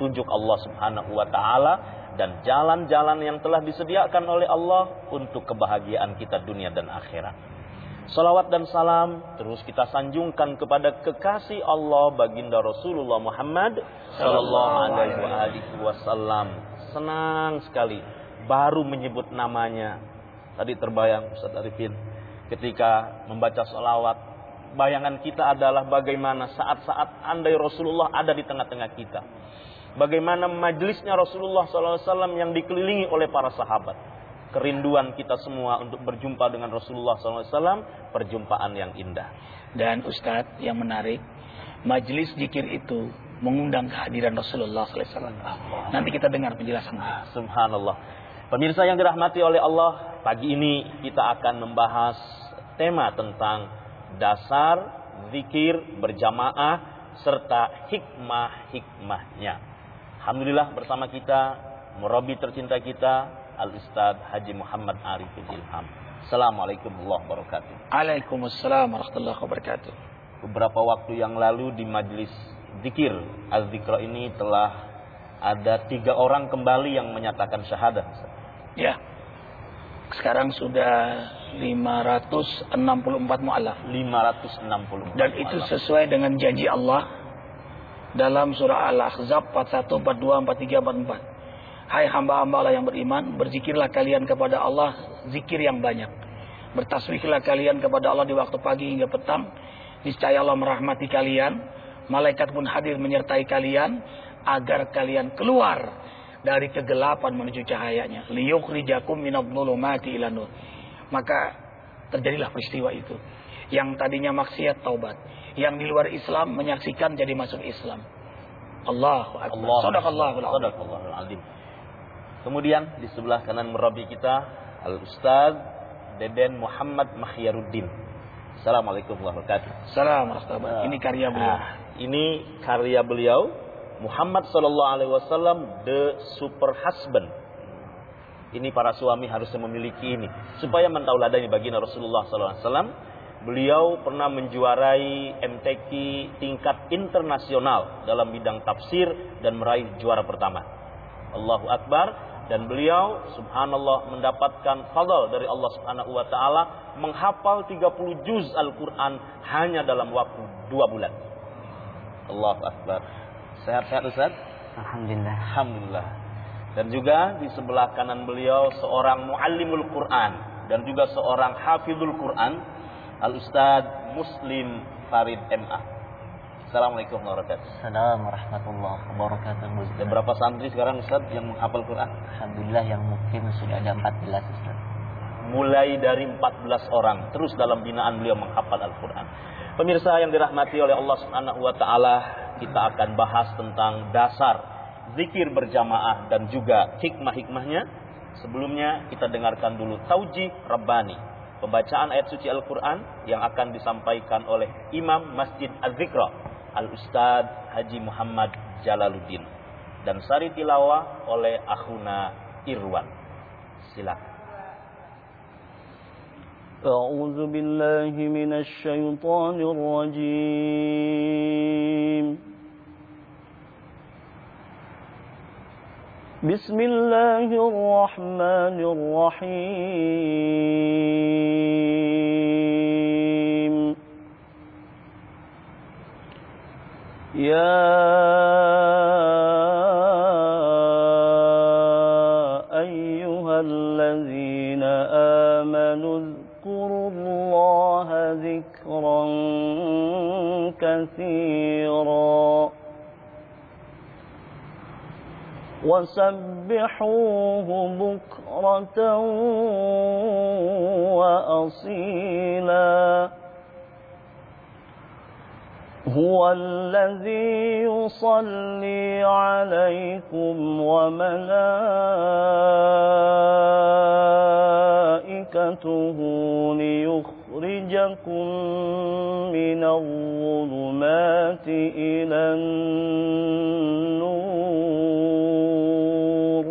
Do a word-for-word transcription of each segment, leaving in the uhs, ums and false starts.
petunjuk Allah Subhanahu wa taala dan jalan-jalan yang telah disediakan oleh Allah untuk kebahagiaan kita dunia dan akhirat. Salawat dan salam terus kita sanjungkan kepada kekasih Allah baginda Rasulullah Muhammad sallallahu alaihi wasallam. Senang sekali baru menyebut namanya. Tadi terbayang Ustaz Arifin ketika membaca salawat, bayangan kita adalah bagaimana saat-saat andai Rasulullah ada di tengah-tengah kita. Bagaimana majlisnya Rasulullah sallallahu alaihi wasallam yang dikelilingi oleh para sahabat. Kerinduan kita semua untuk berjumpa dengan Rasulullah sallallahu alaihi wasallam, perjumpaan yang indah. Dan Ustadz, yang menarik, majlis zikir itu mengundang kehadiran Rasulullah sallallahu alaihi wasallam. Nanti kita dengar penjelasannya. Subhanallah. Pemirsa yang dirahmati oleh Allah, pagi ini kita akan membahas tema tentang dasar zikir berjamaah serta hikmah-hikmahnya. Alhamdulillah bersama kita murabi tercinta kita Al-Ustaz Haji Muhammad Arifin Ilham. Assalamualaikum warahmatullahi wabarakatuh. Waalaikumsalam warahmatullahi wabarakatuh. Beberapa waktu yang lalu di majlis zikir Al-Zikra ini telah ada tiga orang kembali yang menyatakan syahadah. Ya. Sekarang sudah lima ratus enam puluh empat mu'alaf. lima ratus enam puluh empat. Dan itu sesuai dengan janji Allah dalam surah Al-Ahzab empat puluh satu, empat puluh dua, empat puluh tiga, empat puluh empat. Hai hamba-hamba Allah yang beriman, berzikirlah kalian kepada Allah zikir yang banyak. Bertasbihlah kalian kepada Allah di waktu pagi hingga petang. Niscaya Allah merahmati kalian. Malaikat pun hadir menyertai kalian agar kalian keluar dari kegelapan menuju cahayanya. Liyukhrijakum minadh-dhulumati ilan nur. Maka terjadilah peristiwa itu. Yang tadinya maksiat taubat, yang di luar Islam menyaksikan jadi masuk Islam. Allahu Akbar. Shadaqallahul azim. Kemudian di sebelah kanan merabi kita Al-Ustaz Deden Muhammad Mahyaruddin. Assalamualaikum warahmatullahi wabarakatuh. Assalamualaikum. Uh, ini karya beliau. Nah, ini karya beliau Muhammad sallallahu alaihi wasallam, the super husband. Ini para suami harusnya memiliki ini supaya mentauladani baginda Rasulullah sallallahu alaihi wasallam. Beliau pernah menjuarai M T Q tingkat internasional dalam bidang tafsir dan meraih juara pertama. Allahu Akbar. Dan beliau subhanallah mendapatkan fadl dari Allah Subhanahu wa taala menghafal tiga puluh juz Al-Qur'an hanya dalam waktu dua bulan. Allahu Akbar. Sehat-sehat Ustaz? Alhamdulillah. Alhamdulillah. Dan juga di sebelah kanan beliau seorang muallimul Quran dan juga seorang hafizul Quran, Al-Ustaz Muslim Farid M A. Assalamualaikum warahmatullahi wabarakatuh. Assalamualaikum warahmatullahi wabarakatuh. Ada berapa santri sekarang Ustaz yang menghafal Quran? Alhamdulillah yang mungkin sudah ada empat belas Ustaz. Mulai dari empat belas orang terus dalam binaan beliau menghafal Al-Quran. Pemirsa yang dirahmati oleh Allah Subhanahu wa taala, kita akan bahas tentang dasar zikir berjamaah dan juga hikmah-hikmahnya. Sebelumnya kita dengarkan dulu Taujih Rabbani, pembacaan ayat suci Al-Quran yang akan disampaikan oleh Imam Masjid Az-Zikra Al-Ustaz Haji Muhammad Jalaluddin, dan sari tilawah oleh akhuna Irwan. Silakan. A'udzu billahi minasy syaithanir rajim. Bismillahirrahmanirrahim. Ya ayyuhalladzina amanu dzkurullaha dzikran katsiran wasabbihuhu bukratan wa asila. هو الذي يصلي عليكم وملائكته ليخرجكم من الظلمات إلى النور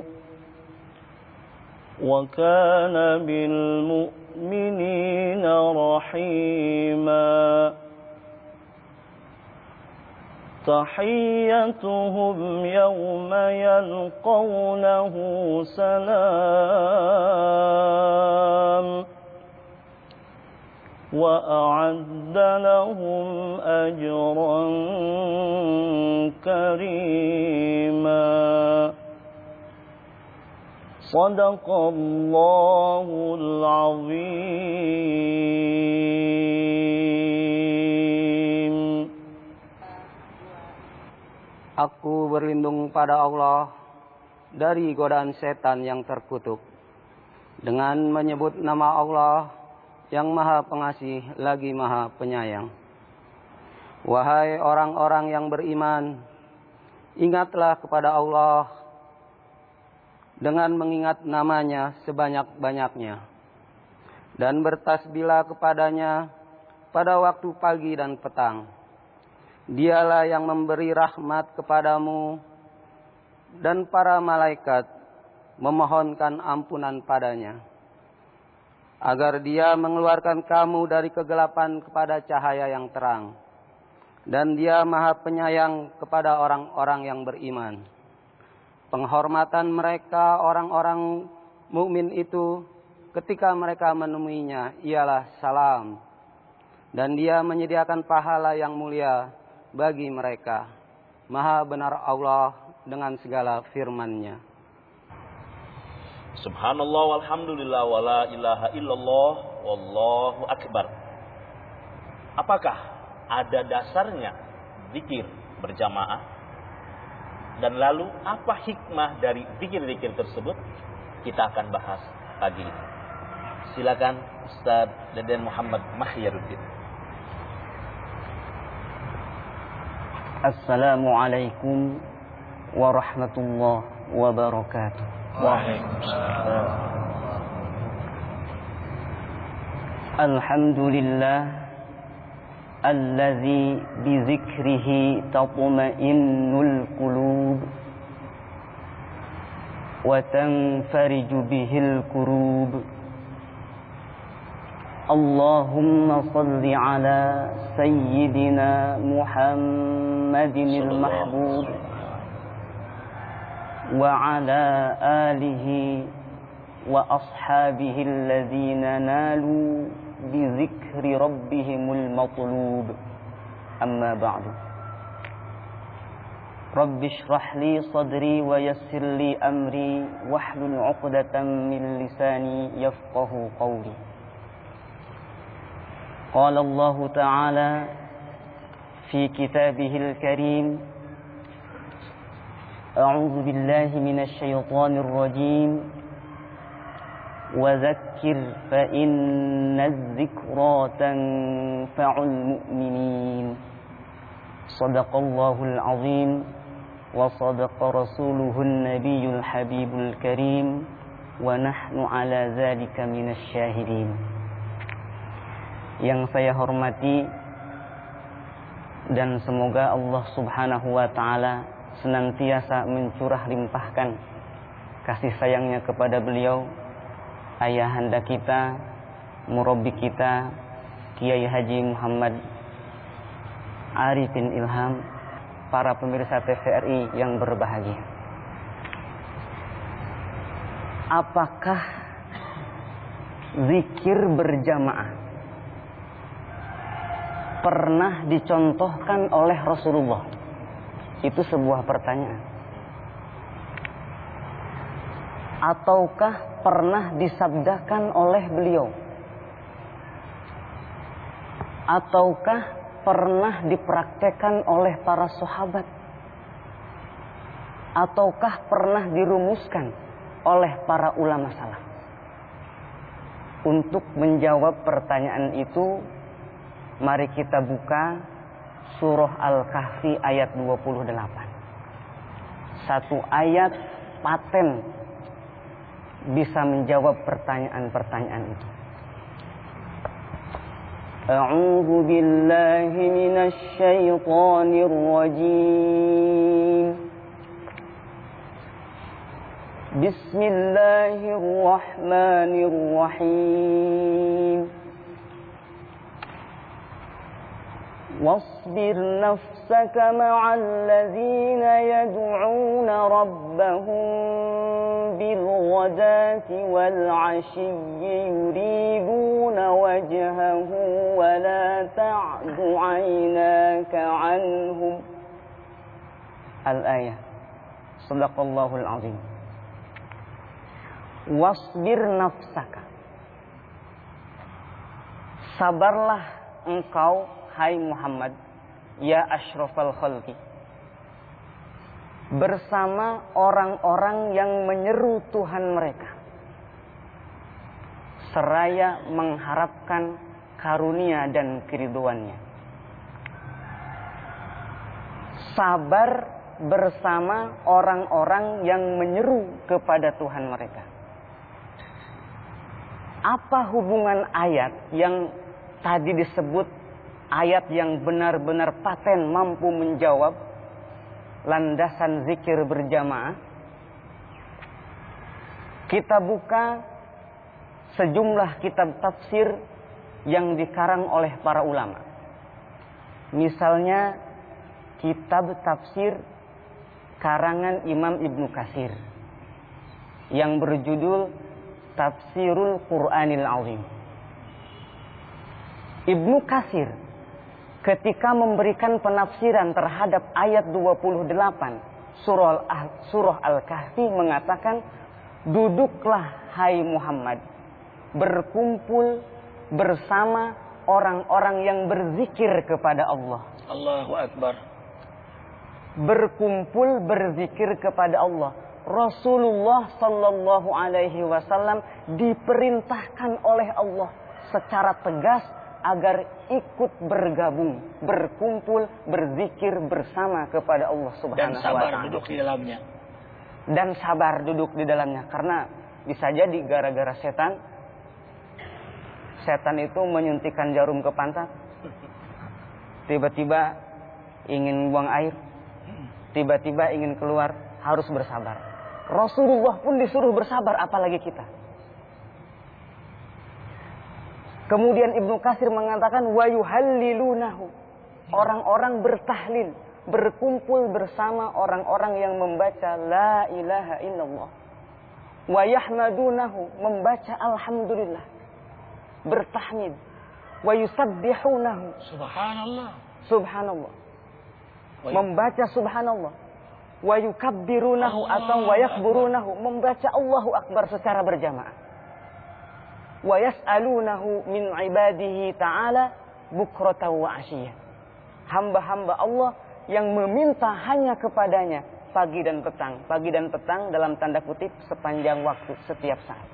وكان بالمؤمنين رحيما. تحيتهم يوم يلقونه سلام وأعد لهم أجرا كريما صدق الله العظيم. Aku berlindung pada Allah dari godaan setan yang terkutuk dengan menyebut nama Allah yang Maha Pengasih lagi Maha Penyayang. Wahai orang-orang yang beriman, ingatlah kepada Allah dengan mengingat namanya sebanyak-banyaknya dan bertasbihlah kepadanya pada waktu pagi dan petang. Dialah yang memberi rahmat kepadamu dan para malaikat memohonkan ampunan padanya, agar dia mengeluarkan kamu dari kegelapan kepada cahaya yang terang. Dan dia Maha Penyayang kepada orang-orang yang beriman. Penghormatan mereka orang-orang mukmin itu ketika mereka menemuinya ialah salam. Dan dia menyediakan pahala yang mulia bagi mereka. Maha benar Allah dengan segala firman-Nya. Subhanallah walhamdulillah wa la ilaha illallah wallahu akbar. Apakah ada dasarnya zikir berjamaah? Dan lalu apa hikmah dari zikir-zikir tersebut? Kita akan bahas pagi ini. Silakan Ustaz Deden Muhammad Makhyaruddin. Assalamualaikum warahmatullahi wabarakatuh. Waalaikumsalam. Alhamdulillah alladzi bizikrihi tatma'innul qulub wa tanfariju bihil kurub. Allahumma salli ala sayyidina Muhammadinil mahbub wa ala alihi wa ashabihi alladhina nalu bi zikri rabbihimul matlub. Amma ba'du. Rabbi shrah li sadri wa yassir li amri wahlul 'uqdatam min lisani yafqahu qawli. قال الله تعالى في كتابه الكريم أعوذ بالله من الشيطان الرجيم وذكر فإن الذكرى تنفع المؤمنين صدق الله العظيم وصدق رسوله النبي الحبيب الكريم ونحن على ذلك من الشاهدين. Yang saya hormati dan semoga Allah Subhanahu wa taala senantiasa mencurah limpahkan kasih sayangnya kepada beliau, ayahanda kita, murabbi kita, Kiai Haji Muhammad Arifin Ilham, para pemirsa T V R I yang berbahagia. Apakah zikir berjamaah pernah dicontohkan oleh Rasulullah? Itu sebuah pertanyaan. Ataukah pernah disabdakan oleh beliau? Ataukah pernah dipraktekkan oleh para sahabat? Ataukah pernah dirumuskan oleh para ulama salaf? Untuk menjawab pertanyaan itu, mari kita buka surah Al-Kahfi ayat dua puluh delapan. Satu ayat paten bisa menjawab pertanyaan-pertanyaan itu. A'udzu billahi minasy syaithanir rajim. Bismillahirrahmanirrahim. واصبر نفسك مع الذين يدعون ربهم بالغداة والعشي يريدون وجهه ولا تعد عيناك عنهم. Al-ayah. Shadaqallahul azim. Wasbir nafsaka. Sabarlah engkau, hai Muhammad, ya asyrafal khalqi, bersama orang-orang yang menyeru Tuhan mereka, seraya mengharapkan karunia dan keriduannya. Sabar bersama orang-orang yang menyeru kepada Tuhan mereka. Apa hubungan ayat yang tadi disebut ayat yang benar-benar paten mampu menjawab landasan zikir berjamaah? Kita buka sejumlah kitab tafsir yang dikarang oleh para ulama. Misalnya kitab tafsir karangan Imam Ibnu Katsir yang berjudul Tafsirul Qur'anil Azim. Ibnu Katsir ketika memberikan penafsiran terhadap ayat dua puluh delapan surah, surah Al-Kahfi mengatakan, duduklah hai Muhammad, berkumpul bersama orang-orang yang berzikir kepada Allah. Allahu Akbar. Berkumpul berzikir kepada Allah. Rasulullah sallallahu alaihi wasallam diperintahkan oleh Allah secara tegas agar ikut bergabung, berkumpul, berzikir bersama kepada Allah Subhanahu wa taala. Dan sabar duduk di dalamnya. Dan sabar duduk di dalamnya. Karena bisa jadi gara-gara setan, setan itu menyuntikkan jarum ke pantat. Tiba-tiba ingin buang air, tiba-tiba ingin keluar, harus bersabar. Rasulullah pun disuruh bersabar, apalagi kita. Kemudian Ibnu Katsir mengatakan wa yuhallilunahu. Orang-orang bertahlil, berkumpul bersama orang-orang yang membaca la ilaha illallah. Wa yahmadunahu, membaca alhamdulillah, bertahmid. Wa yusabbihunahu, subhanallah, subhanallah, membaca subhanallah. Wa yukabbirunahu atau wa yakburunahu, membaca Allahu Akbar secara berjamaah. Wa yas'alunahu min ibadihi ta'ala bukratan wa asyiyah. Hamba-hamba Allah yang meminta hanya kepadanya pagi dan petang. Pagi dan petang dalam tanda kutip sepanjang waktu, setiap saat.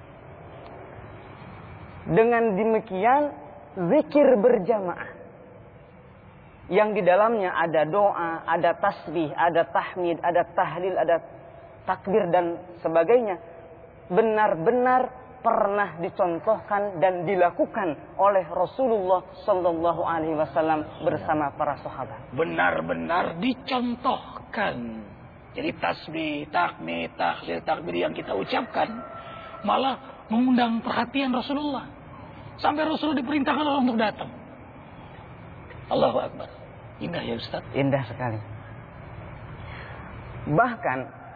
Dengan demikian zikir berjamaah yang di dalamnya ada doa, ada tasbih, ada tahmid, ada tahlil, ada takbir dan sebagainya, benar-benar pernah dicontohkan dan dilakukan oleh Rasulullah sallallahu alaihi wasallam bersama para sahabat. Benar-benar dicontohkan. Jadi tasbih, tahmid, tahlil, takbir yang kita ucapkan malah mengundang perhatian Rasulullah. Sampai Rasulullah diperintahkan Allah untuk datang. Allahu Akbar. Indah ya Ustaz? Indah sekali. Bahkan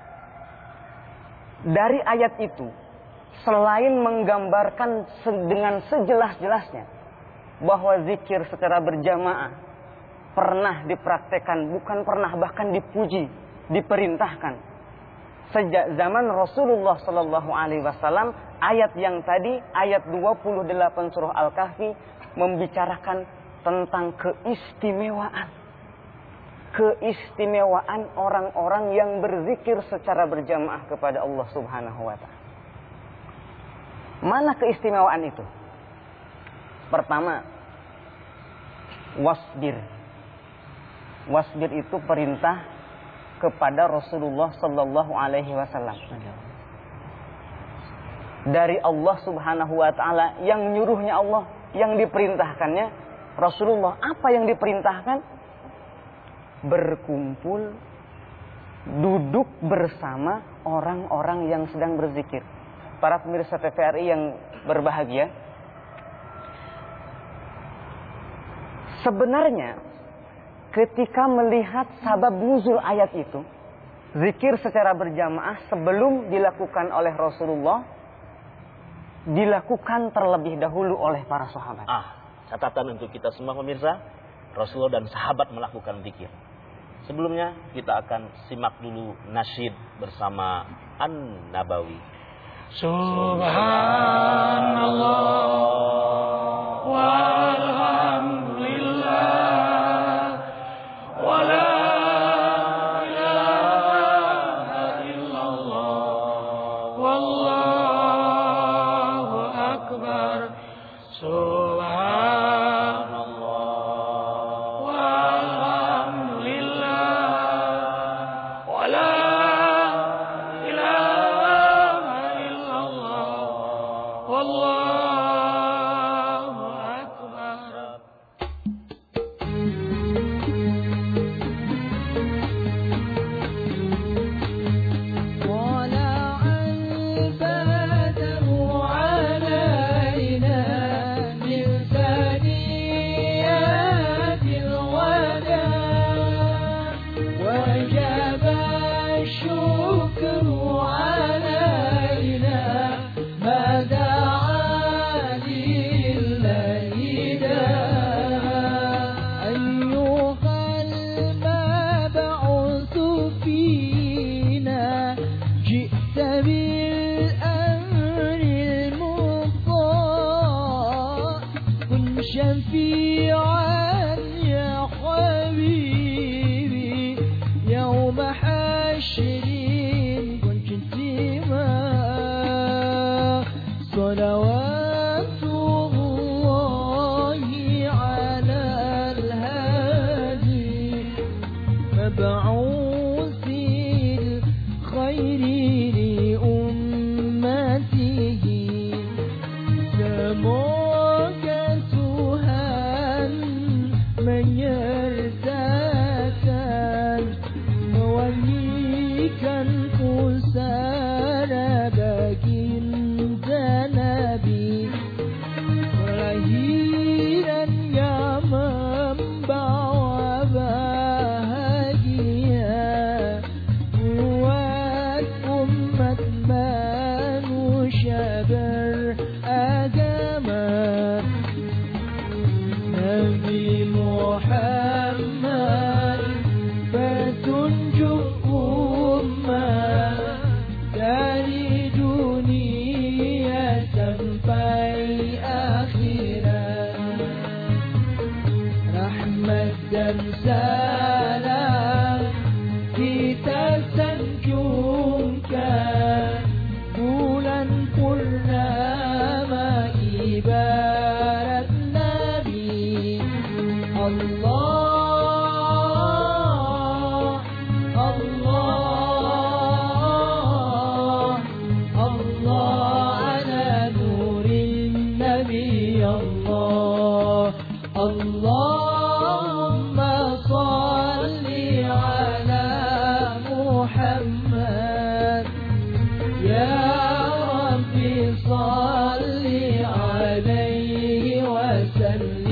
dari ayat itu, selain menggambarkan dengan sejelas-jelasnya bahwa zikir secara berjamaah pernah dipraktekkan, bukan pernah, bahkan dipuji, diperintahkan sejak zaman Rasulullah sallallahu alaihi wasallam. Ayat yang tadi, ayat dua puluh delapan surah Al-Kahfi, membicarakan tentang keistimewaan keistimewaan orang-orang yang berzikir secara berjamaah kepada Allah Subhanahu wa taala. Mana keistimewaan itu? Pertama, wasbir. Wasbir itu perintah kepada Rasulullah sallallahu alaihi wasallam. Dari Allah Subhanahu wa taala, yang nyuruhnya Allah, yang diperintahkannya Rasulullah. Apa yang diperintahkan? Berkumpul, duduk bersama orang-orang yang sedang berzikir. Para pemirsa T V R I yang berbahagia, sebenarnya ketika melihat sabab nuzul ayat itu, zikir secara berjamaah sebelum dilakukan oleh Rasulullah, dilakukan terlebih dahulu oleh para sahabat. Ah, catatan untuk kita semua pemirsa, Rasulullah dan sahabat melakukan zikir. Sebelumnya kita akan simak dulu nasyid bersama An-Nabawi. Subhanallah walhamdulillah wala ilaha illallah wallahu akbar. Subhanallah walhamdulillah wala Allahu akbar. شفيعا يا حبيبي يوم حشر كنت انتما صلوات الله على الهادي مبعوث الخير لأمته semoga Tuhan menyertakan mewangikan pusara baginda Nabi kelahirannya membawa bahagia buat umat manusia beragama. Nabi Muhammad petunjuk umat dari dunia sampai akhirat, rahmat dan salam kita sanjungkan bulan purnama ibarat Nabi. Allah, Allah, Allah ala nurin Nabi. Allah, Allahumma salli ala Muhammad ya Rabbi salli alaihi wasallim.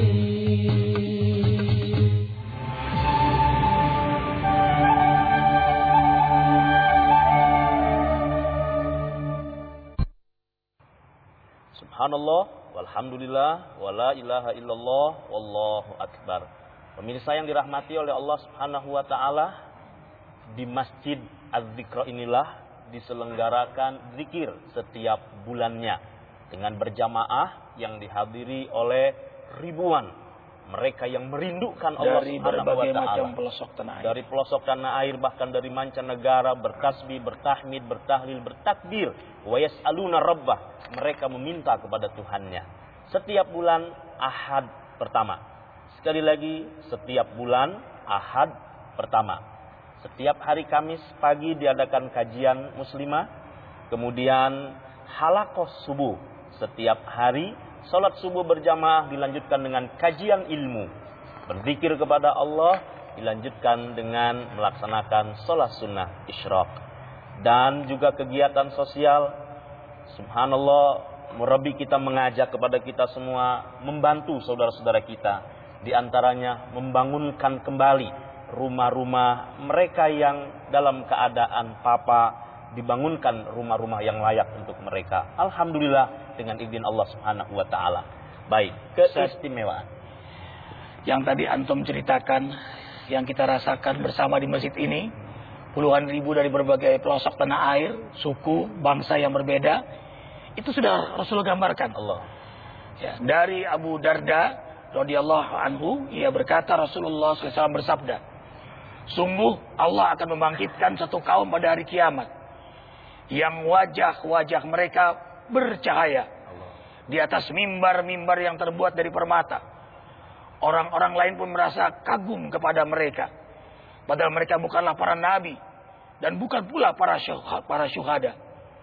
Subhanallah, walhamdulillah, wala ilaha illallah, wallahu akbar. Pemirsa yang dirahmati oleh Allah Subhanahu wa taala, di Masjid Az-Zikra inilah diselenggarakan zikir setiap bulannya dengan berjamaah yang dihadiri oleh ribuan mereka yang merindukan Allah Dari Subhanahu wa berbagai taala. macam pelosok tanah air. Dari pelosok tanah air, bahkan dari mancanegara, bertasbih, bertahmid, bertahlil, bertakbir. Wa yas'aluna rabbah. Mereka meminta kepada Tuhannya. Setiap bulan Ahad pertama. Sekali lagi, setiap bulan Ahad pertama. Setiap hari Kamis pagi diadakan kajian muslimah. Kemudian halaqah subuh. Setiap hari salat subuh berjamaah dilanjutkan dengan kajian ilmu. Berzikir kepada Allah dilanjutkan dengan melaksanakan salat sunnah isyraq. Dan juga kegiatan sosial. Subhanallah, murabi kita mengajak kepada kita semua membantu saudara-saudara kita Di antaranya membangunkan kembali rumah-rumah mereka yang dalam keadaan papa, dibangunkan rumah-rumah yang layak untuk mereka. Alhamdulillah dengan izin Allah Subhanahu wa taala. Baik, keistimewaan yang tadi antum ceritakan, yang kita rasakan bersama di masjid ini, puluhan ribu dari berbagai pelosok tanah air, suku, bangsa yang berbeda, itu sudah Rasulullah gambarkan. Allah. Ya, dari Abu Darda radhiyallahu anhu, ia berkata Rasulullah shallallahu alaihi wasallam bersabda, sungguh Allah akan membangkitkan satu kaum pada hari kiamat yang wajah-wajah mereka bercahaya di atas mimbar-mimbar yang terbuat dari permata. Orang-orang lain pun merasa kagum kepada mereka, padahal mereka bukanlah para nabi dan bukan pula para syuhada, para syuhada.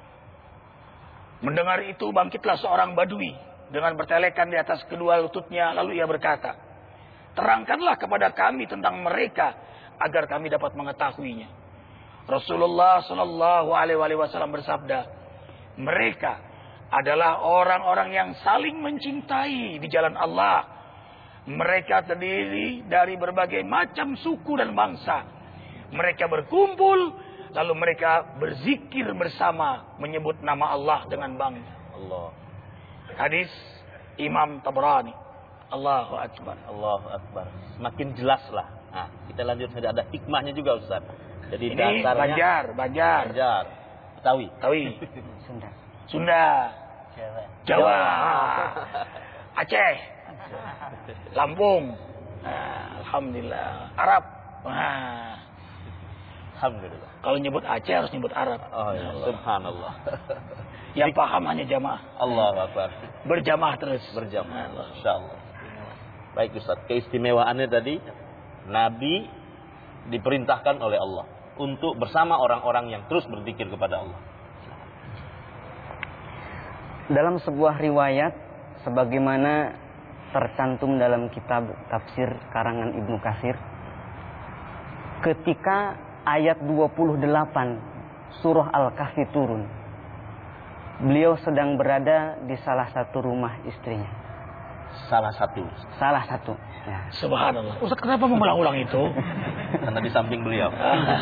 Mendengar itu bangkitlah seorang badui dengan bertelekan di atas kedua lututnya, lalu ia berkata, terangkanlah kepada kami tentang mereka agar kami dapat mengetahuinya. Rasulullah Shallallahu Alaihi Wasallam bersabda, mereka adalah orang-orang yang saling mencintai di jalan Allah. Mereka terdiri dari berbagai macam suku dan bangsa. Mereka berkumpul, lalu mereka berzikir bersama, menyebut nama Allah dengan bangga. Allah. Hadis Imam Tabrani. Allahu Akbar. Allahu Akbar. Semakin jelaslah. Nah, kita lanjut saja, ada hikmahnya juga Ustaz. Jadi ini dasarnya Banjar, Banjar, Banjar, Betawi, Betawi, Sunda, Sunda, Jawa, Jawa, Aceh, Lampung, nah, alhamdulillah, Arab. Nah, alhamdulillah. kalau nyebut Aceh harus nyebut Arab. Oh ya Allah. Subhanallah. Yang paham hanya jamaah. Allahu Akbar. Berjamaah terus. Berjamaah. Insyaallah. Baik Ustaz, keistimewaannya tadi Nabi diperintahkan oleh Allah untuk bersama orang-orang yang terus berzikir kepada Allah. Dalam sebuah riwayat sebagaimana tercantum dalam kitab tafsir karangan Ibnu Katsir, ketika ayat dua puluh delapan surah Al-Kahfi turun, beliau sedang berada di salah satu rumah istrinya. Salah satu. Salah satu. Ya. Subhanallah. Ustaz, kenapa mengulang-ulang itu? Karena di samping beliau.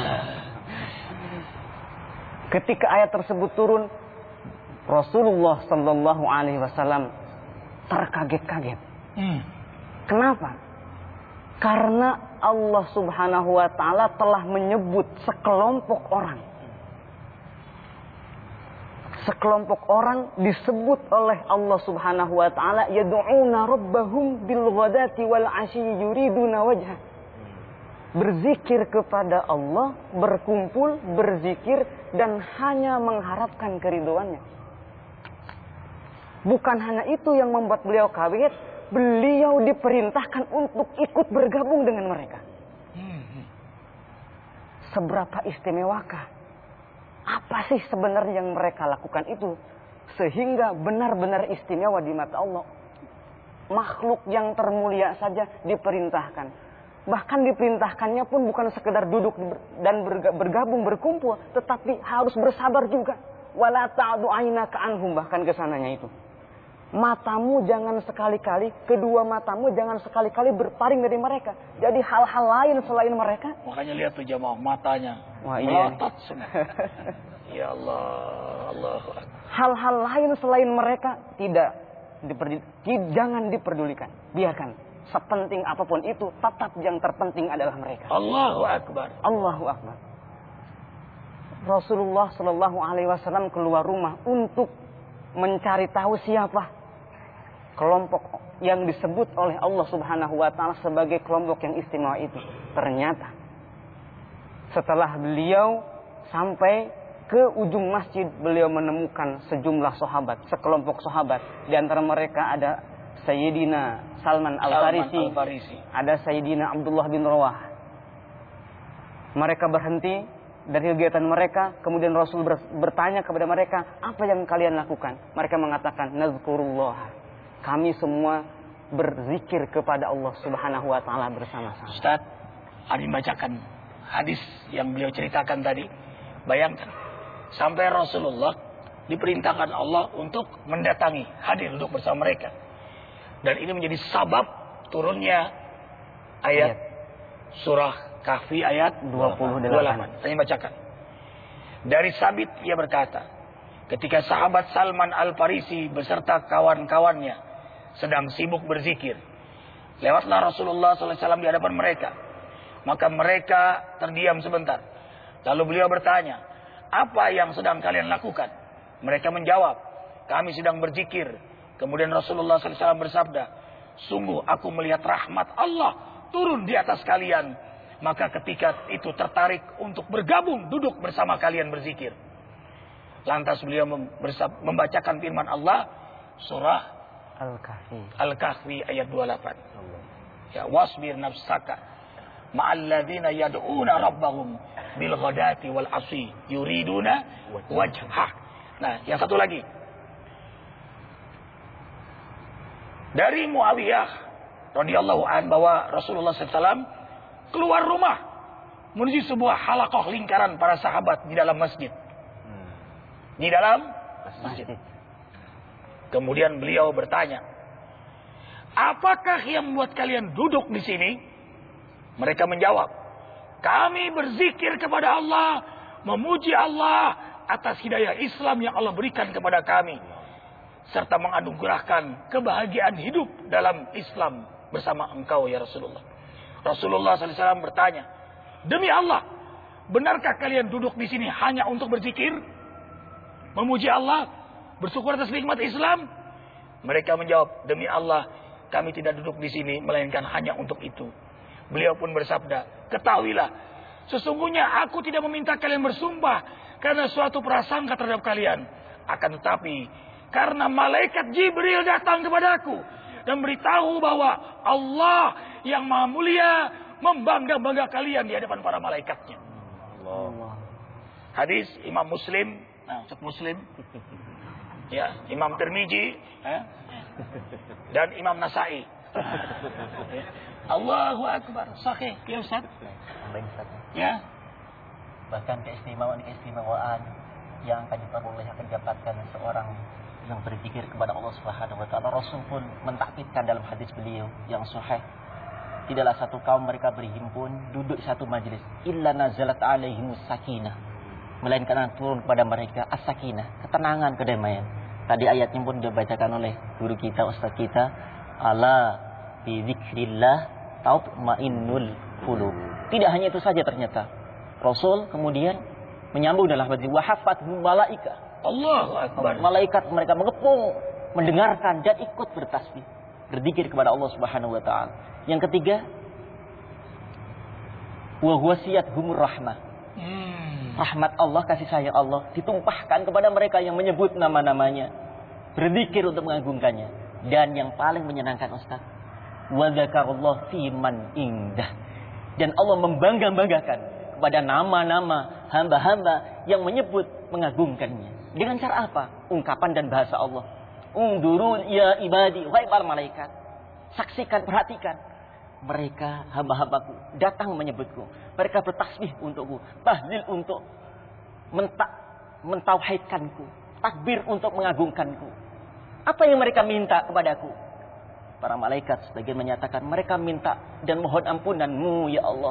Ketika ayat tersebut turun, Rasulullah Sallallahu Alaihi Wasallam terkaget-kaget. Hmm. Kenapa? Karena Allah Subhanahu Wa Taala telah menyebut sekelompok orang. Sekelompok orang disebut oleh Allah Subhanahu Wa Taala, yad'una rabbahum bil ghadati wal 'ashyi yuriduna wajha. Berzikir kepada Allah, berkumpul, berzikir dan hanya mengharapkan keridhoannya. Bukan hanya itu yang membuat beliau kaget, beliau diperintahkan untuk ikut bergabung dengan mereka. Seberapa istimewakah? Apa sih sebenarnya yang mereka lakukan itu sehingga benar-benar istimewa di mata Allah? Makhluk yang termulia saja diperintahkan. Bahkan diperintahkannya pun bukan sekedar duduk dan bergabung berkumpul, tetapi harus bersabar juga. Wala ta'du aynaka anhum, bahkan kesananya itu. Matamu jangan sekali-kali, kedua matamu jangan sekali-kali berpaling dari mereka. Jadi hal-hal lain selain mereka. Makanya lihat tuh jamaah matanya. Wah, iya. Melotot semua. Ya Allah, Allah. Hal-hal lain selain mereka tidak diperdi- jangan diperdulikan. Biarkan. Sepenting apapun itu, tetap yang terpenting adalah mereka. Allahu Akbar. Allahu Akbar. Rasulullah Shallallahu Alaihi Wasallam keluar rumah untuk mencari tahu siapa kelompok yang disebut oleh Allah Subhanahu Wa Taala sebagai kelompok yang istimewa itu. Ternyata setelah beliau sampai ke ujung masjid, beliau menemukan sejumlah sahabat, sekelompok sahabat. Di antara mereka ada Sayyidina Salman Al-Farisi, Al-Farisi. ada Sayyidina Abdullah bin Rawah. Mereka berhenti dari kegiatan mereka, kemudian Rasul bertanya kepada mereka, apa yang kalian lakukan? Mereka mengatakan, nazkurullah. Kami semua berzikir kepada Allah Subhanahu Wa Taala bersama-sama. Ustaz, ada bacakan hadis yang beliau ceritakan tadi. Bayangkan, sampai Rasulullah diperintahkan Allah untuk mendatangi, hadir duduk bersama mereka. Dan ini menjadi sabab turunnya ayat surah Kahfi ayat dua puluh delapan. Saya bacakan. Dari Sabit ia berkata, ketika sahabat Salman Al-Farisi beserta kawan-kawannya sedang sibuk berzikir, lewatlah Rasulullah sallallahu alaihi wasallam di hadapan mereka. Maka mereka terdiam sebentar. Lalu beliau bertanya, apa yang sedang kalian lakukan? Mereka menjawab, kami sedang berzikir. Kemudian Rasulullah sallallahu alaihi wasallam bersabda, sungguh aku melihat rahmat Allah turun di atas kalian. Maka ketika itu tertarik untuk bergabung duduk bersama kalian berzikir. Lantas beliau membacakan firman Allah surah Al-Kahfi Al-Kahfi ayat dua puluh delapan. Ya, wasbir nafsaka ma'al ladzina yad'una rabbahum bil ghadati wal asyi yuriduna wajhah. Nah, yang satu lagi. Dari Muawiyah radhiyallahu an bahwa Rasulullah sallallahu alaihi wasallam keluar rumah menuju sebuah halaqah lingkaran para sahabat di dalam masjid. Di dalam masjid. Kemudian beliau bertanya, apakah yang membuat kalian duduk di sini? Mereka menjawab, kami berzikir kepada Allah, memuji Allah atas hidayah Islam yang Allah berikan kepada kami, serta menganugerahkan kebahagiaan hidup dalam Islam bersama engkau ya Rasulullah. Rasulullah sallallahu alaihi wasallam bertanya, demi Allah, benarkah kalian duduk di sini hanya untuk berzikir, memuji Allah, bersyukur atas nikmat Islam? Mereka menjawab, demi Allah, kami tidak duduk di sini melainkan hanya untuk itu. Beliau pun bersabda, ketahuilah, sesungguhnya aku tidak meminta kalian bersumpah karena suatu prasangka terhadap kalian. Akan tetapi, karena malaikat Jibril datang kepadaku dan beritahu bahwa Allah yang maha mulia membangga-bangga kalian di hadapan para malaikatnya. Allah. Hadis Imam Muslim, nah, Ustaz Muslim, ya, Imam Tirmizi, eh, dan Imam Nasai. Ya. Allahu Akbar, sahih, ya Ustaz. Ya. Bahkan keistimewaan-keistimewaan yang akan diperoleh akan didapatkan seorang yang berzikir kepada Allah Subhanahu wa taala. Rasul pun mentakbirkan dalam hadis beliau yang sahih, tidaklah satu kaum mereka berhimpun duduk satu majlis illa nazalat alaihimus sakinah, melainkan turun kepada mereka as-sakinah, ketenangan, kedamaian. Tadi ayatnya pun dibacakan oleh guru kita, ustaz kita, ala bi dzikrillah tatma'innul qulub. Tidak hanya itu saja ternyata. Rasul kemudian menyambung dalam hadis wa hafathum malaika. Allahu Akbar. Malaikat mereka mengepung, mendengarkan dan ikut bertasbih, berzikir kepada Allah Subhanahu wa taala. Yang ketiga, wa wasiyatuhumur rahmah. Hmm. Rahmat Allah, kasih sayang Allah ditumpahkan kepada mereka yang menyebut nama-namanya, berzikir untuk mengagungkannya. Dan yang paling menyenangkan Ustaz, wa dzakarallahu fi man indah. Dan Allah membangga-banggakan kepada nama-nama hamba-hamba yang menyebut mengagungkannya. Dengan cara apa? Ungkapan dan bahasa Allah. Unduru ya ibadi, wahai para malaikat, saksikan, perhatikan. Mereka hamba-hambaku datang menyebutku. Mereka bertasbih untukku, tahlil untuk menta mentauhidkanku, takbir untuk mengagungkanku. Apa yang mereka minta kepadaku? Para malaikat sebagian menyatakan mereka minta dan mohon ampunanmu ya Allah.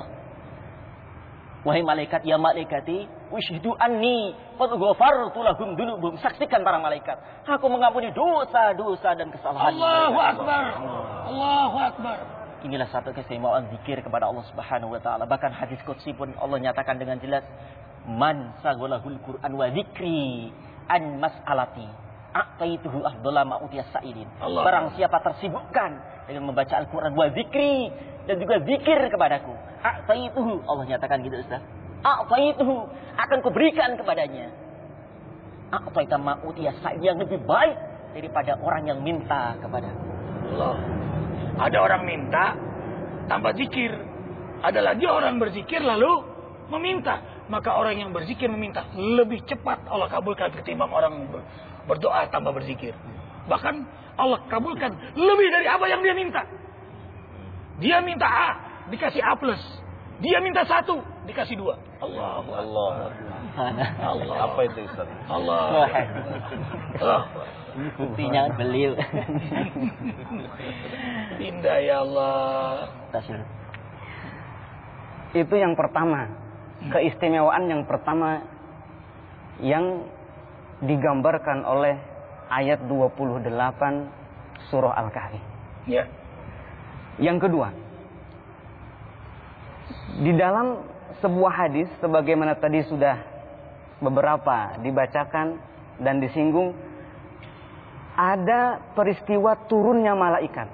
Wahai malaikat, ya malaikati, wishdu anni qad ghafartu lahum dzunubahum. Saksikan para malaikat, aku mengampuni dosa-dosa dan kesalahan. Allahu Akbar. Allahu Akbar. Inilah satu keistimewaan zikir kepada Allah Subhanahu wa taala. Bahkan hadis qudsi pun Allah nyatakan dengan jelas, man saghalahul Qur'an wa dzikri an mas'alati a'taituhu afdhala ma utiyas sa'ilin. Barang siapa tersibukkan dengan membaca Al-Qur'an wa dzikri dan juga zikir kepadaku, a'taituhu, Allah nyatakan gitu Ustaz, a'taituhu, akan kuberikan kepadanya a'taita ma utiyas sa'ilin, yang lebih baik daripada orang yang minta kepada Allah. Ada orang minta tanpa zikir, ada lagi orang berzikir lalu meminta. Maka orang yang berzikir meminta lebih cepat Allah kabulkan ketimbang orang berdoa tanpa berzikir. Bahkan Allah kabulkan lebih dari apa yang dia minta. Dia minta A, dikasih A plus. Dia minta satu, dikasih dua. Allah, Allah, Allah. Apa itu Ustaz? Allah. Allah. Buktinya beliau. Indah ya Allah. Itu yang pertama, keistimewaan yang pertama yang digambarkan oleh ayat dua puluh delapan surah Al-Kahfi. Ya. Yang kedua, di dalam sebuah hadis sebagaimana tadi sudah beberapa dibacakan dan disinggung, ada peristiwa turunnya malaikat.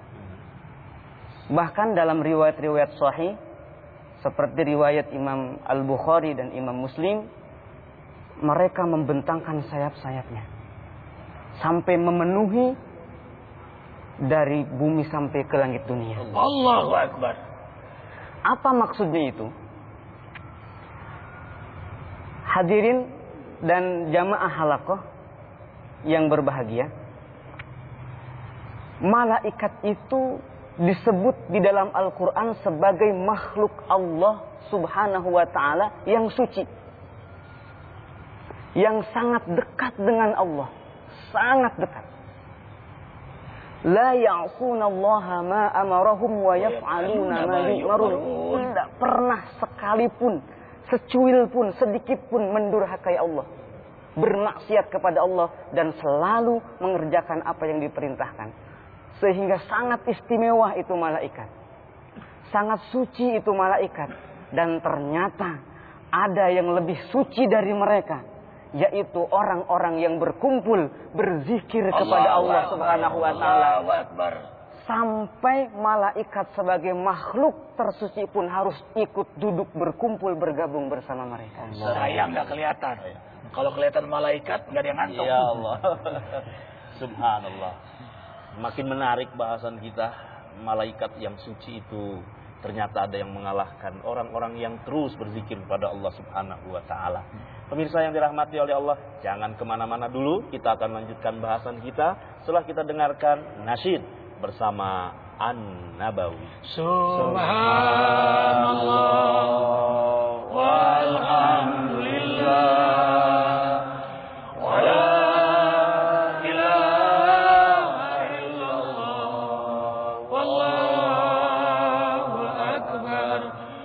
Bahkan dalam riwayat-riwayat sahih seperti riwayat Imam Al-Bukhari dan Imam Muslim, mereka membentangkan sayap-sayapnya sampai memenuhi dari bumi sampai ke langit dunia. Allahu Akbar. Apa maksudnya itu? Hadirin dan jamaah halaqah yang berbahagia, malaikat itu disebut di dalam Al-Quran sebagai makhluk Allah subhanahu wa ta'ala yang suci, yang sangat dekat dengan Allah, sangat dekat. La ya'sunallaha ma amarahum wa yaf'aluna ma yu'marun. Tidak pernah sekalipun, secuil pun, sedikit pun mendurhakai Allah, bermaksiat kepada Allah, dan selalu mengerjakan apa yang diperintahkan. Sehingga sangat istimewa itu malaikat, sangat suci itu malaikat. Dan ternyata ada yang lebih suci dari mereka, yaitu orang-orang yang berkumpul berzikir kepada Allah subhanahu wa ta'ala. Sampai malaikat sebagai makhluk tersuci pun harus ikut duduk berkumpul bergabung bersama mereka. Sayang nggak kelihatan. Kalau kelihatan malaikat nggak ada yang ngantuk. Ya Allah. Subhanallah. Makin menarik bahasan kita. Malaikat yang suci itu ternyata ada yang mengalahkan orang-orang yang terus berzikir kepada Allah subhanahu wa ta'ala. Pemirsa yang dirahmati oleh Allah, jangan kemana-mana dulu. Kita akan lanjutkan bahasan kita setelah kita dengarkan nasyid bersama An-Nabawi. Subhanallah walhamdulillah wala ilaha illallah wallahu akbar.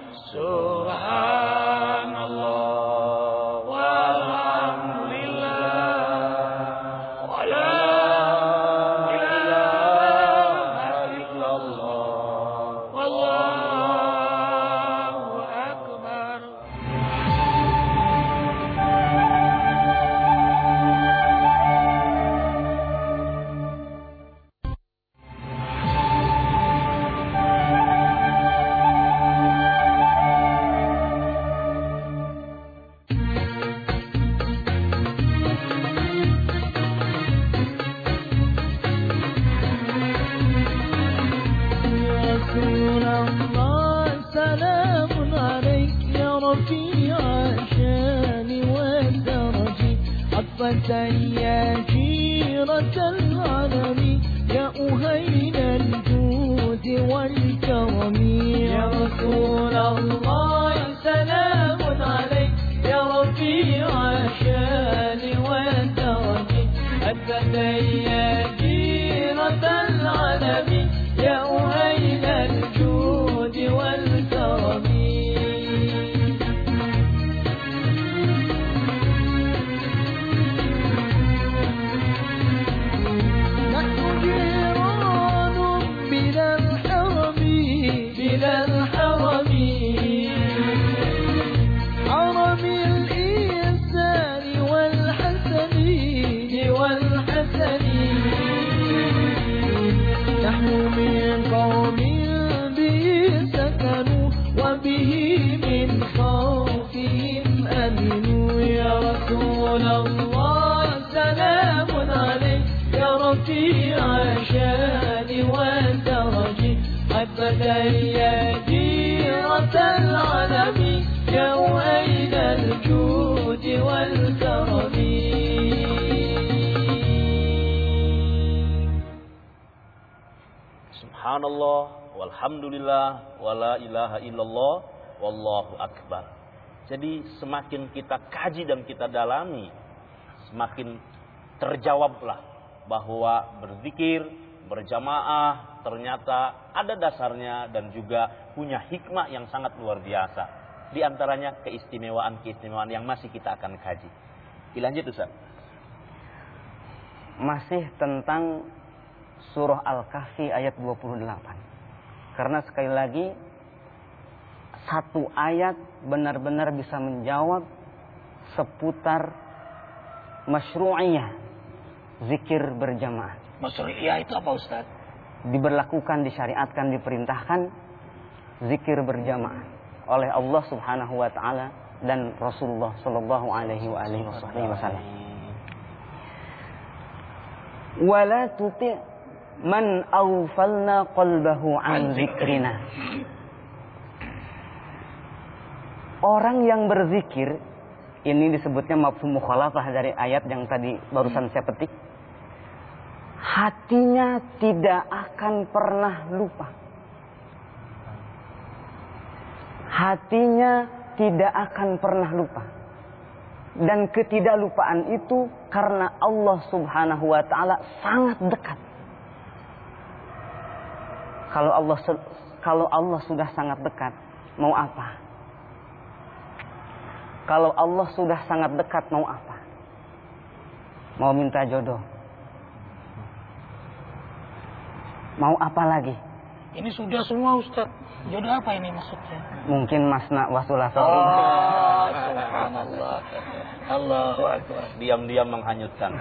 Subhanallah walhamdulillah wala يا جيرة العالم يا أهيل الجود والكرم يا رسول الله سلام عليك يا رفيع الشان والدرج أنت يا جيرة العالم يا أهيل الجود والكرم. يا جيرة العالم يا أهيل الجود والكرم. Subhanallah walhamdulillah wala ilaha illallah wallahu akbar. Jadi semakin kita kaji dan kita dalami, semakin terjawablah bahwa berzikir berjamaah ternyata ada dasarnya dan juga punya hikmah yang sangat luar biasa. Di antaranya keistimewaan-keistimewaan yang masih kita akan kaji. Dilanjut Ustaz. Masih tentang surah Al-Kahfi ayat dua puluh delapan. Karena sekali lagi satu ayat benar-benar bisa menjawab seputar masyru'iyah zikir berjamaah. Masyru'iyah itu apa Ustaz? Diberlakukan, disyariatkan, diperintahkan zikir berjamaah oleh Allah Subhanahu wa taala dan Rasulullah sallallahu alaihi wa alihi wasallam. Wala tuti' man aghfalna qalbahu an zikrina. Orang yang berzikir, ini disebutnya mafhum mukhalafah dari ayat yang tadi barusan saya petik. Hatinya tidak akan pernah lupa. Hatinya tidak akan pernah lupa. Dan ketidaklupaan itu karena Allah Subhanahu wa taala sangat dekat. Kalau Allah kalau Allah sudah sangat dekat, mau apa? Kalau Allah sudah sangat dekat, mau apa? Mau minta jodoh? Mau apa lagi? Ini sudah semua Ustaz. Jodoh apa ini maksudnya? Mungkin masna wasulasa. Oh, subhanallah. Allahu akbar. Diam-diam menghanyutkan.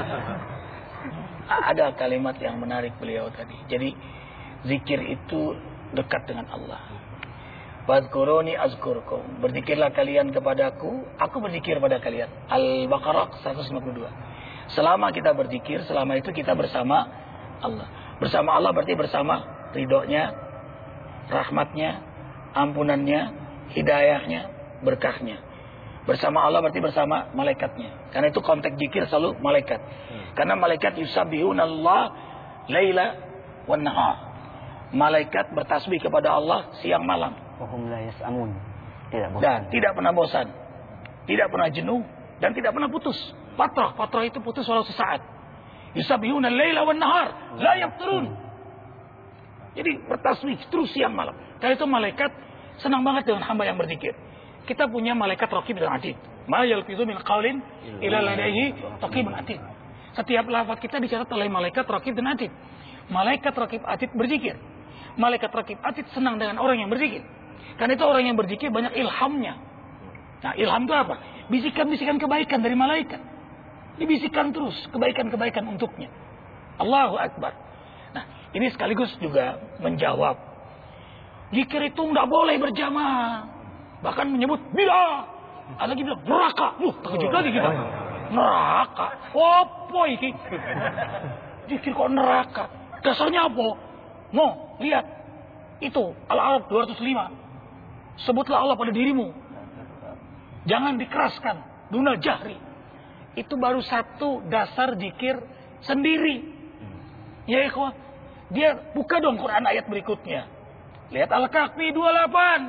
Ada kalimat yang menarik beliau tadi. Jadi zikir itu dekat dengan Allah. Wadhkuruni azkurkum. Berzikirlah kalian kepadaku, aku berzikir pada kalian. Al-Baqarah seratus lima puluh dua. Selama kita berzikir, selama itu kita bersama Allah. Bersama Allah berarti bersama ridhonya, rahmatnya, ampunannya, hidayahnya, berkahnya. Bersama Allah berarti bersama malaikatnya. Karena itu konteks zikir selalu malaikat. Karena malaikat yusabbihunallah laila wan nahar. Malaikat bertasbih kepada Allah siang malam. Wahum la yas'amun. Tidak bosan. Dan tidak pernah bosan. Tidak pernah jenuh dan tidak pernah putus. Fatrah, fatrah itu putus walau sesaat. Yusabbihunal laila wan nahar la yafturun. Jadi bertasbih terus siang malam. Karena itu malaikat senang banget dengan hamba yang berzikir. Kita punya malaikat raqib dan atid. Ma yalfizu min qaulin illa ladaihi raqibun atid. Setiap lafaz kita dicatat oleh malaikat raqib dan atid. Malaikat raqib atid berzikir. Malaikat raqib atid senang dengan orang yang berzikir. Karena itu orang yang berzikir banyak ilhamnya. Nah, ilham itu apa? Bisikan-bisikan kebaikan dari malaikat. Dibisikkan terus kebaikan-kebaikan untuknya. Allahu akbar. Nah, ini sekaligus juga menjawab zikir itu tidak boleh berjamaah. Bahkan menyebut bid'ah. Ada lagi bilang neraka. Wuh, terkejut lagi kita. Neraka. Apa ini? Zikir kok neraka? Dasarnya apa? Mau lihat. Itu Al-Arab dua ratus lima. Sebutlah Allah pada dirimu. Jangan dikeraskan. Duna jahri. Itu baru satu dasar zikir sendiri. Ya ikhwah. Dia buka dong Quran ayat berikutnya. Lihat Al-Kahfi dua puluh delapan.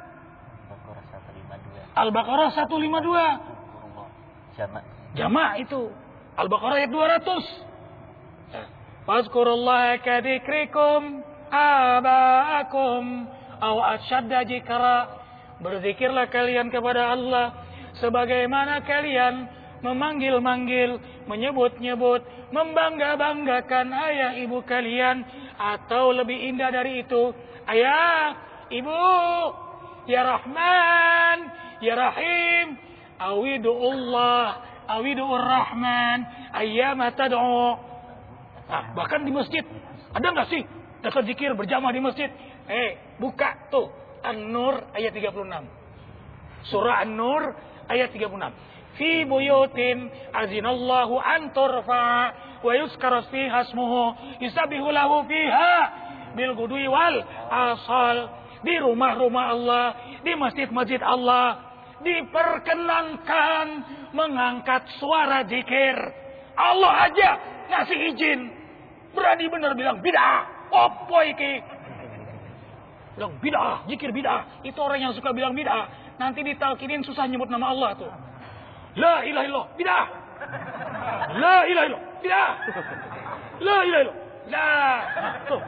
Al-Baqarah seratus lima puluh dua. Jamak. Jamak itu. Al-Baqarah ayat dua ratus. Fazkurullaha kadikrikum aba'akum aw asyadda jikra. Berzikirlah kalian kepada Allah sebagaimana kalian memanggil-manggil, menyebut-nyebut, membangga-banggakan ayah ibu kalian, atau lebih indah dari itu, ayah, ibu, ya Rahman, ya Rahim, awidu'ullah, awidu'ur Rahman, ayyama tad'u. Nah, bahkan di masjid, ada nggak sih dasar zikir berjamaah di masjid? Eh, buka tuh An-Nur ayat tiga puluh enam. Surah An-Nur ayat tiga puluh enam. Fi buyutin azinallahu an turfa wa yuzkara fiha ismuhu yusabbihu lahu fiha bil ghudwi wal asal. Di rumah-rumah Allah, di masjid-masjid Allah diperkenankan mengangkat suara zikir. Allah aja ngasih izin. Berani benar bilang bid'ah. Apa iki? Bilang bid'ah, zikir bid'ah. Itu orang yang suka bilang bid'ah. Nanti ditalkinin susah nyebut nama Allah tuh. La ilaha illallah, bid'ah. La ilaha illallah, bid'ah. La ilaha illallah. Nah, tuh.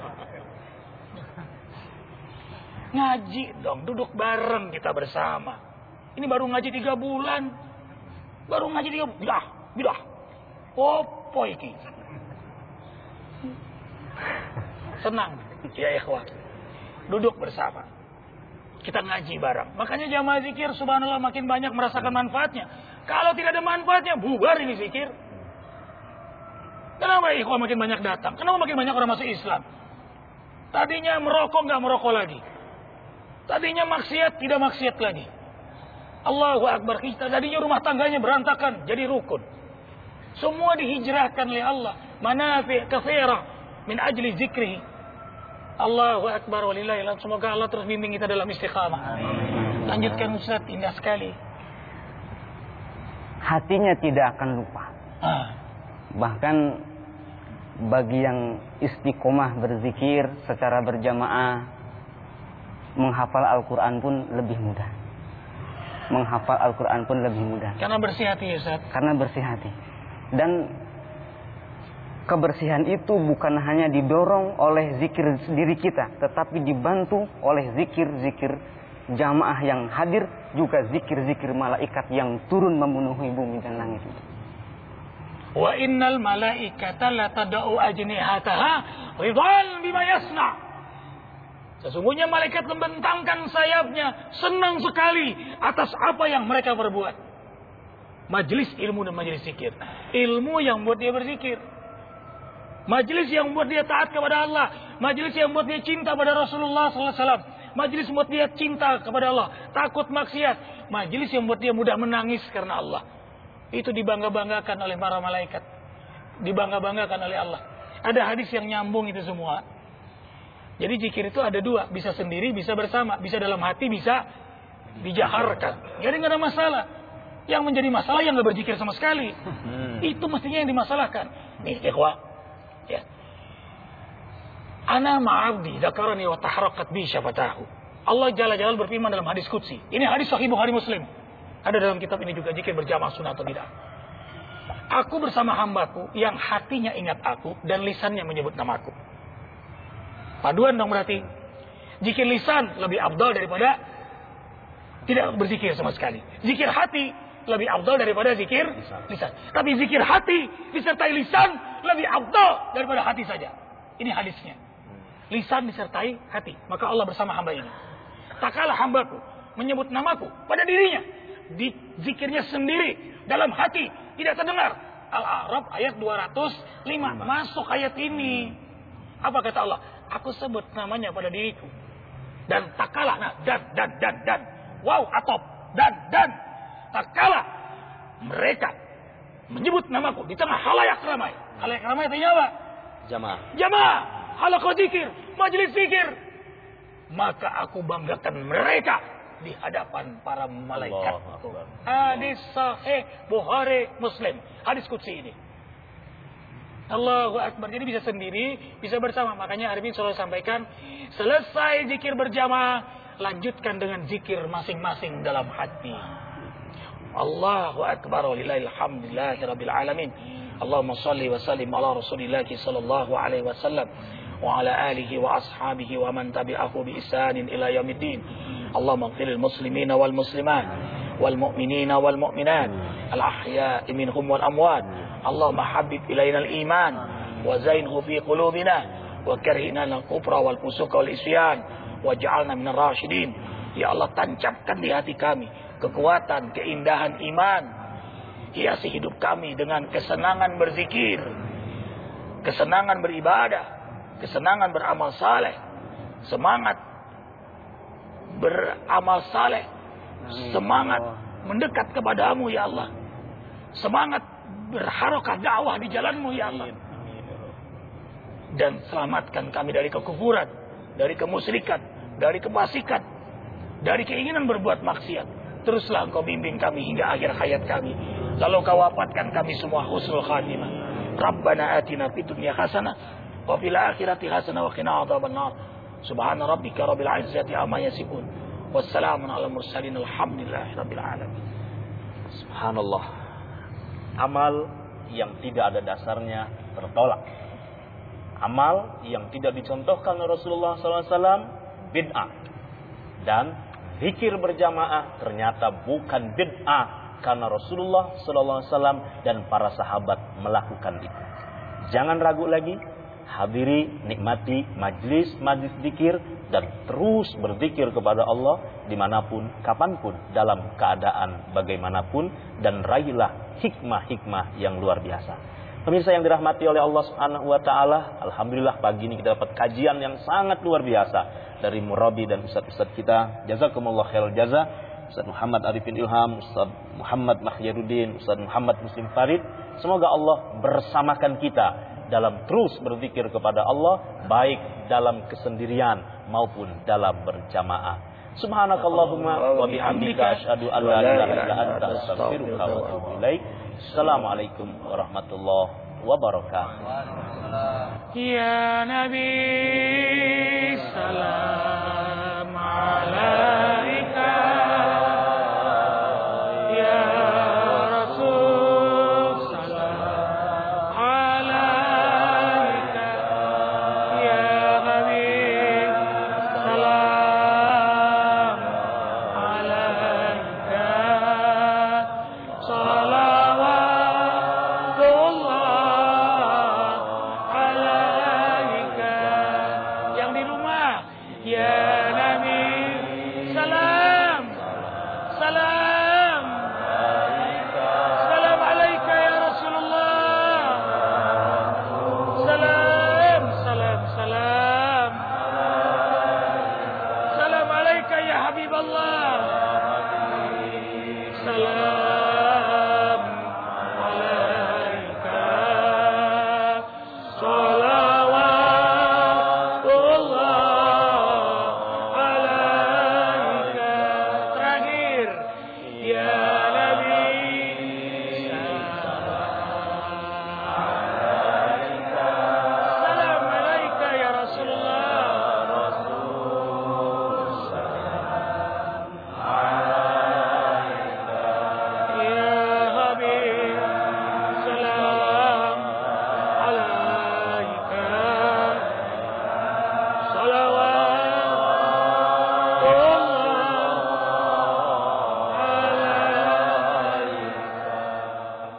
Ngaji dong, duduk bareng kita bersama. Ini baru ngaji tiga bulan. Baru ngaji tiga bulan. Bidah, bidah. Opo iki. Senang, ya ikhwah. Duduk bersama. Kita ngaji bareng. Makanya jamaah zikir subhanallah makin banyak merasakan manfaatnya. Kalau tidak ada manfaatnya, bubar ini zikir. Kenapa ikhwah makin banyak datang? Kenapa makin banyak orang masuk Islam? Tadinya merokok nggak merokok lagi. Tadinya maksiat tidak maksiat lagi. Allahu Akbar. Kita tadinya rumah tangganya berantakan jadi rukun. Semua dihijrahkan oleh Allah. Manafi' katsirah min ajli zikrihi. Allahu Akbar walillahilhamd. Semoga Allah terus bimbing kita dalam istiqamah. Lanjutkan Ustaz, indah sekali. Hatinya tidak akan lupa. Ah. Bahkan bagi yang istiqomah berzikir secara berjamaah, menghafal Al-Quran pun lebih mudah. Menghafal Al-Quran pun lebih mudah. Karena bersih hati ya Ustaz. Karena bersih hati. Dan kebersihan itu bukan hanya didorong oleh zikir diri kita, tetapi dibantu oleh zikir-zikir jamaah yang hadir, juga zikir-zikir malaikat yang turun memenuhi bumi dan langit itu. Wa innal malaikata la tad'u ajnihataha ridwan bima yasna. Sesungguhnya malaikat membentangkan sayapnya senang sekali atas apa yang mereka perbuat. Majelis ilmu dan majelis zikir. Ilmu yang buat dia berzikir. Majelis yang buat dia taat kepada Allah. Majelis yang buat dia cinta pada Rasulullah sallallahu alaihi wasallam. Majelis buat dia cinta kepada Allah, takut maksiat. Majelis yang buat dia mudah menangis karena Allah. Itu dibangga-banggakan oleh para malaikat. Dibangga-banggakan oleh Allah. Ada hadis yang nyambung itu semua. Jadi zikir itu ada dua. Bisa sendiri, bisa bersama. Bisa dalam hati, bisa dijaharkan. Jadi nggak ada masalah. Yang menjadi masalah yang nggak berzikir sama sekali. Itu mestinya yang dimasalahkan. Nih ikhwah. Ya. Ana ma'abdi zakarani wa taharakat bi syafatahu. Allah Jalla Jalla berfirman dalam hadis qudsi. Ini hadis sahih Bukhari Muslim. Ada dalam kitab ini juga zikir berjamaah sunnah atau tidak. Aku bersama hambaku yang hatinya ingat aku dan lisannya menyebut namaku. Paduan dong berarti. Zikir lisan lebih afdal daripada tidak berzikir sama sekali. Zikir hati lebih afdal daripada zikir lisan. Tapi zikir hati disertai lisan lebih afdal daripada hati saja. Ini hadisnya. Lisan disertai hati. Maka Allah bersama hamba ini. Tak kalah hambaku menyebut namaku pada dirinya. Di zikirnya sendiri dalam hati tidak terdengar. Al-A'raf ayat dua ratus lima masuk ayat ini. Apa kata Allah? Aku sebut namanya pada diriku. Dan tak kalah nah, dan dan dan dan. Wow, atop dan dan. Tak kalah mereka menyebut namaku di tengah halayak ramai. Halayak ramai artinya apa? Jamaah. Jamaah, halaqah zikir, majelis zikir. Maka aku banggakan mereka di hadapan para malaikat. Hadis sahih Bukhari Muslim. Hadis qudsi ini. Allahu Akbar. Jadi bisa sendiri, bisa bersama. Makanya Arifin selalu sampaikan, selesai zikir berjamaah, lanjutkan dengan zikir masing-masing dalam hati. Allahu Akbar walillahil hamdulillahi rabbil alamin. Allahumma salli wa sallim ala Rasulillah sallallahu alaihi wasallam wa ala alihi wa ashabihi wa man tabi'ahu bi ihsanin ila yaumiddin. Allahumma ighfiril muslimina wal muslimat wal mu'minina wal mu'minat al ahya'i minhum wal amwat. Allahumma habib ilaina al iman wa zainhu fi qulubina wa karhina al kufra wal fusuqa wal isyan waj'alna minar rasyidin. Ya Allah, tancapkan di hati kami kekuatan, keindahan iman. Hiasi hidup kami dengan kesenangan berzikir, kesenangan beribadah, kesenangan beramal saleh, semangat beramal saleh, semangat mendekat kepadamu ya Allah, semangat berharokah dakwah di jalanmu ya Allah. Dan selamatkan kami dari kekufuran, dari kemusyrikan, dari kefasikan, dari keinginan berbuat maksiat. Teruslah Engkau bimbing kami hingga akhir hayat kami. Lalu Kau wafatkan kami semua husnul khatimah. Rabbana atina fid dunya hasanah wa fil akhirati hasanah wa qina adzabannar. Subhana rabbika rabbil izzati amma yasifun. Wassalamun ala mursalin alhamdulillahi rabbil alamin. Subhanallah. Amal yang tidak ada dasarnya tertolak. Amal yang tidak dicontohkan Rasulullah sallallahu alaihi wasallam bid'ah. Dan zikir berjamaah ternyata bukan bid'ah karena Rasulullah sallallahu alaihi wasallam dan para sahabat melakukan itu. Jangan ragu lagi, hadiri, nikmati majlis majlis zikir dan terus berzikir kepada Allah dimanapun, kapanpun, dalam keadaan bagaimanapun, dan raihlah hikmah-hikmah yang luar biasa. Pemirsa yang dirahmati oleh Allah Subhanahu wa taala, alhamdulillah pagi ini kita dapat kajian yang sangat luar biasa dari murabi dan ustaz-ustaz kita. Jazakumullah khairul jaza. Ustaz Muhammad Arifin Ilham, Ustaz Muhammad Mahyarudin, Ustaz Muhammad Muslim Farid. Semoga Allah bersamakan kita dalam terus berzikir kepada Allah, baik dalam kesendirian maupun dalam berjamaah. Subhanakallahumma wa bihamdika asyhadu an la ilaha illa anta astaghfiruka wa atubu ilaik. Assalamualaikum warahmatullahi wabarakatuh. Ya Nabi salam alaika, ya Rasul salam alaika, ya Habib salam alaika, salawatullah alaika. Yang di rumah, ya Nabi salam salam salam alaika ya Rasulullah, salam salam salam salam alaika ya Habib Allah, salam